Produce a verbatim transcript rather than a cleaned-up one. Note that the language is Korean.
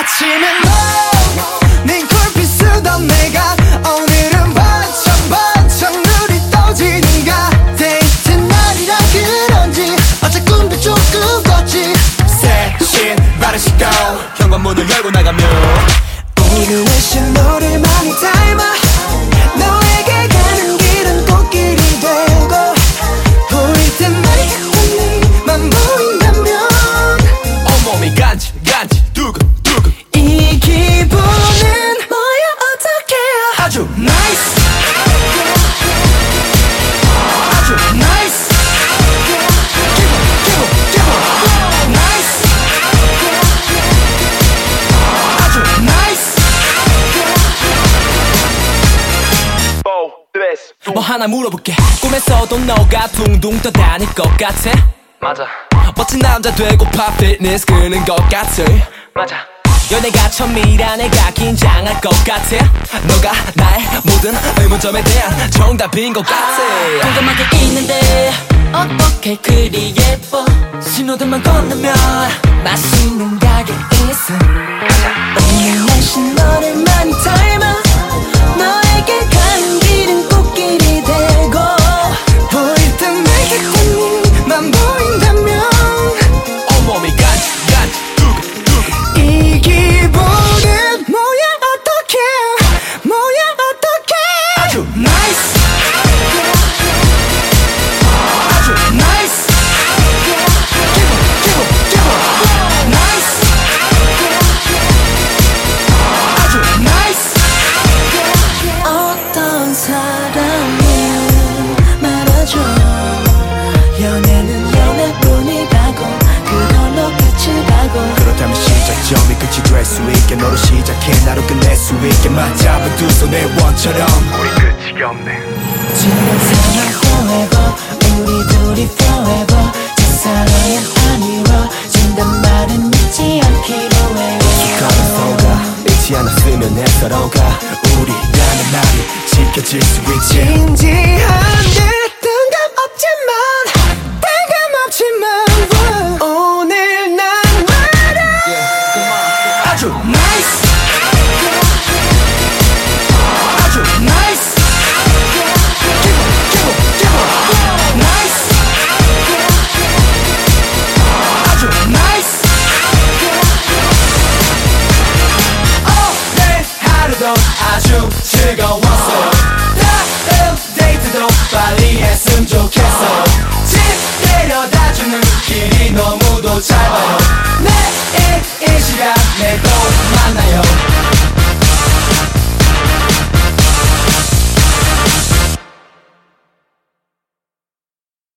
아침에 너네 콜피 쓰던 내가 오늘은 반짝 반짝 눈이 떠지는가. 데이트 날이라 그런지 어제 꿈도 조금 꿨지. 새 신발을 신고 현관문을 열고 나가면 오늘 날씨는 너를 많이 닮아. 너에게 가는 길은 꽃길이 되고 보일 때마다 네만 보인다면 온몸이 간지 간지 두근두근 이 기분은 뭐야 어떡해. 아주 나이스 아주 나이스 기분 기분 기분 나이스 아주 나이스. 뭐 하나 물어볼게. 꿈에서도 너가 둥둥 떠다닐 것 같아. 맞아. 멋진 남자 되고파 피트니스 끄는 것 같아. 맞아. 연애가 처음이라 내가 긴장할 것 같아. 너가 나의 모든 의문점에 대한 정답인 것 같아. 공감하게 있는데 어떻게 그리 예뻐. 신호등만 건너면 맛있는 가게 있어. 오늘 날씨 너를 많이 닮아. 너에게 가는 길은 꽃길이 되고 보일 땐 내게 네만 보인다면 온몸이 간지 간지 두근두근 이 기분은 뭐야 어떡해. 뭐야 어떡해. 아주 나이스 아주 나이스 기분 기분 기분 나이스 아주 나이스. 어떤 사람이야 말아줘. 연애는 연애뿐이라고 그걸로 끝을 가고. 그렇다면 시작점이 끝이 될 수 있게 너로 시작해 나로 끝낼 수 있게 맞잡은 두 손의 원처럼 우리 끝이 없네. 지금 상황 forever 우리 둘이 forever 첫사랑은 아니워진단 말은 잊지 않기로 해. 가면서가 잊지 않았으면 해 서로가 우리라는 말이 지켜질 수 있지. 진지한데 뜬금없지만 뜬금없지만 오늘 난 말야 아주 나이스 아주 나이스 기분 기분 기분 나이스 아주 나이스. 오늘 하루도 아주 즐거웠어. 다음 데이트도 빨리 했으면 좋겠어. 집 데려다주는 길이 너무도 짧아요. 내일 이 시간 내